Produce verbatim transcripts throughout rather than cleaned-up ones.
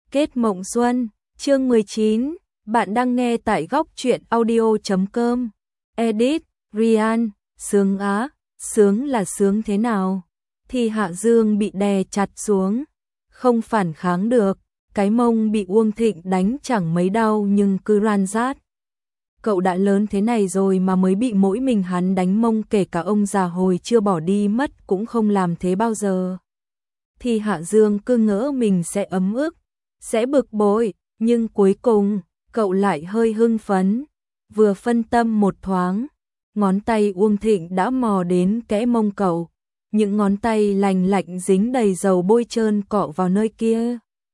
Kết mộng xuân, chương mười chín, bạn đang nghe tại góc truyện audio chấm com. Edit, Ryan, sướng á, sướng là sướng thế nào? Thì Hạ Dương bị đè chặt xuống, không phản kháng được, cái mông bị Uông Thịnh đánh chẳng mấy đau nhưng cứ ran rát. Cậu đã lớn thế này rồi mà mới bị mỗi mình hắn đánh mông, kể cả ông già hồi chưa bỏ đi mất cũng không làm thế bao giờ. Thì Hạ Dương cứ ngỡ mình sẽ ấm ức, sẽ bực bội, nhưng cuối cùng, cậu lại hơi hưng phấn. Vừa phân tâm một thoáng, ngón tay Uông Thịnh đã mò đến kẽ mông cậu. Những ngón tay lành lạnh dính đầy dầu bôi trơn cọ vào nơi kia.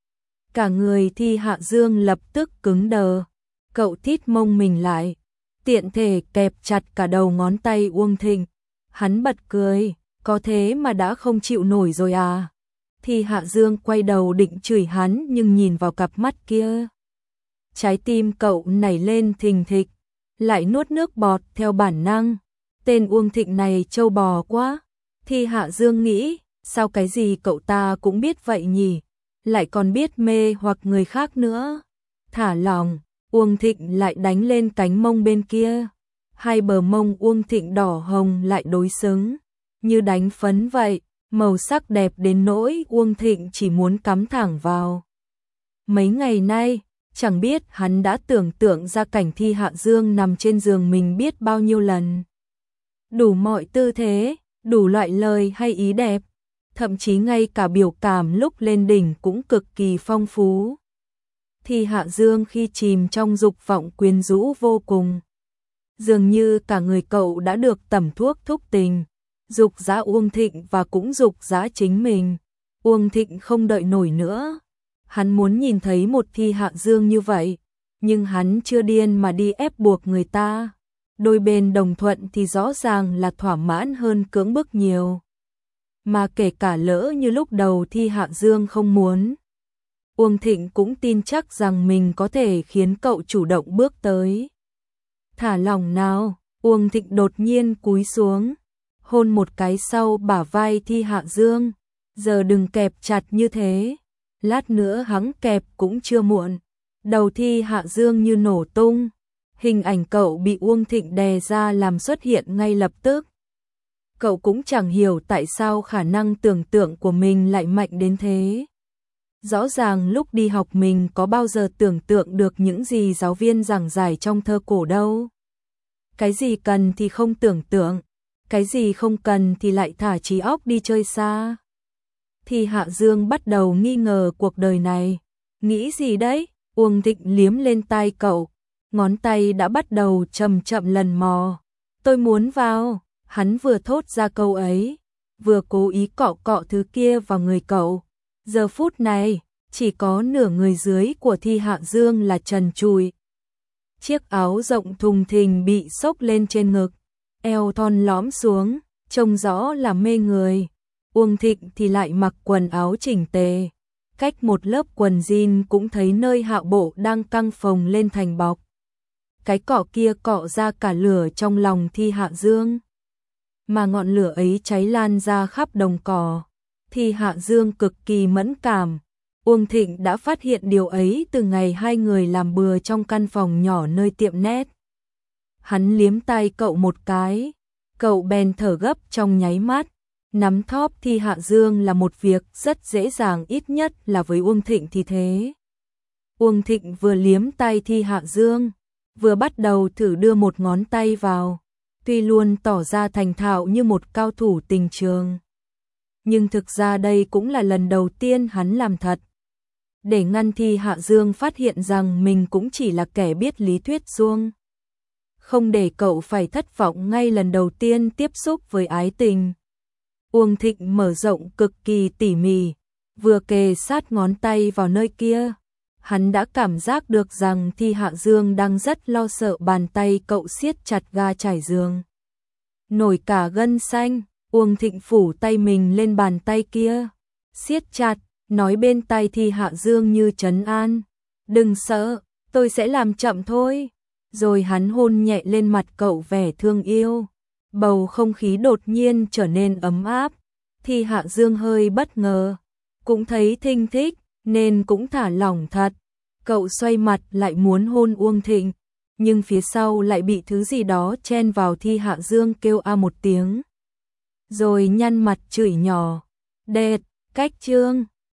Cả người Thi Hạ Dương lập tức cứng đờ. Cậu thít mông mình lại, tiện thể kẹp chặt cả đầu ngón tay Uông Thịnh. Hắn bật cười, có thế mà đã không chịu nổi rồi à? Thì Hạ Dương quay đầu định chửi hắn nhưng nhìn vào cặp mắt kia. Trái tim cậu nảy lên thình thịch, lại nuốt nước bọt theo bản năng. Tên Uông Thịnh này trâu bò quá. Thì Hạ Dương nghĩ, sao cái gì cậu ta cũng biết vậy nhỉ? Lại còn biết mê hoặc người khác nữa. Thả lòng, Uông Thịnh lại đánh lên cánh mông bên kia. Hai bờ mông Uông Thịnh đỏ hồng lại đối xứng, như đánh phấn vậy. Màu sắc đẹp đến nỗi Uông Thịnh chỉ muốn cắm thẳng vào. Mấy ngày nay, chẳng biết hắn đã tưởng tượng ra cảnh Thi Hạ Dương nằm trên giường mình biết bao nhiêu lần. Đủ mọi tư thế, đủ loại lời hay ý đẹp, thậm chí ngay cả biểu cảm lúc lên đỉnh cũng cực kỳ phong phú. Thi Hạ Dương khi chìm trong dục vọng quyến rũ vô cùng. Dường như cả người cậu đã được tẩm thuốc thúc tình. Dục dã Uông Thịnh và cũng dục dã chính mình. Uông Thịnh không đợi nổi nữa. Hắn muốn nhìn thấy một Thi Hạ Dương như vậy, nhưng hắn chưa điên mà đi ép buộc người ta. Đôi bên đồng thuận thì rõ ràng là thỏa mãn hơn cưỡng bức nhiều. Mà kể cả lỡ như lúc đầu Thi Hạ Dương không muốn, Uông Thịnh cũng tin chắc rằng mình có thể khiến cậu chủ động bước tới. Thả lỏng nào, Uông Thịnh đột nhiên cúi xuống, hôn một cái sau bả vai Thi Hạ Dương. Giờ đừng kẹp chặt như thế, lát nữa hắn kẹp cũng chưa muộn. Đầu Thi Hạ Dương như nổ tung, hình ảnh cậu bị Uông Thịnh đè ra làm xuất hiện ngay lập tức. Cậu cũng chẳng hiểu tại sao khả năng tưởng tượng của mình lại mạnh đến thế. Rõ ràng lúc đi học mình có bao giờ tưởng tượng được những gì giáo viên giảng giải trong thơ cổ đâu. Cái gì cần thì không tưởng tượng, cái gì không cần thì lại thả trí óc đi chơi xa. Thì Hạ Dương bắt đầu nghi ngờ cuộc đời này. Nghĩ gì đấy? Uông Thịnh liếm lên tai cậu, ngón tay đã bắt đầu chậm chậm lần mò. Tôi muốn vào. Hắn vừa thốt ra câu ấy, vừa cố ý cọ cọ thứ kia vào người cậu. Giờ phút này, chỉ có nửa người dưới của Thi Hạ Dương là trần trụi. Chiếc áo rộng thùng thình bị xốc lên trên ngực, eo thon lõm xuống, trông rõ là mê người. Uông Thịnh thì lại mặc quần áo chỉnh tề, cách một lớp quần jean cũng thấy nơi hạ bộ đang căng phồng lên thành bọc. Cái cọ kia cọ ra cả lửa trong lòng Thi Hạ Dương, mà ngọn lửa ấy cháy lan ra khắp đồng cỏ. Thi Hạ Dương cực kỳ mẫn cảm. Uông Thịnh đã phát hiện điều ấy từ ngày hai người làm bừa trong căn phòng nhỏ nơi tiệm nét. Hắn liếm tay cậu một cái, cậu bèn thở gấp trong nháy mắt. Nắm thóp Thi Hạ Dương là một việc rất dễ dàng, ít nhất là với Uông Thịnh thì thế. Uông Thịnh vừa liếm tay Thi Hạ Dương, vừa bắt đầu thử đưa một ngón tay vào, tuy luôn tỏ ra thành thạo như một cao thủ tình trường. Nhưng thực ra đây cũng là lần đầu tiên hắn làm thật. Để ngăn Thi Hạ Dương phát hiện rằng mình cũng chỉ là kẻ biết lý thuyết suông. Không để cậu phải thất vọng ngay lần đầu tiên tiếp xúc với ái tình. Uông Thịnh mở rộng cực kỳ tỉ mỉ, vừa kề sát ngón tay vào nơi kia. Hắn đã cảm giác được rằng Thi Hạ Dương đang rất lo sợ bàn tay cậu siết chặt ga trải giường. Nổi cả gân xanh, Uông Thịnh phủ tay mình lên bàn tay kia, siết chặt, nói bên tai Thi Hạ Dương như trấn an. Đừng sợ, tôi sẽ làm chậm thôi. Rồi hắn hôn nhẹ lên mặt cậu vẻ thương yêu. Bầu không khí đột nhiên trở nên ấm áp. Thi Hạ Dương hơi bất ngờ, cũng thấy thinh thích, nên cũng thả lỏng thật. Cậu xoay mặt lại muốn hôn Uông Thịnh, nhưng phía sau lại bị thứ gì đó chen vào. Thi Hạ Dương kêu a một tiếng, rồi nhăn mặt chửi nhỏ, đệt, cách Trương.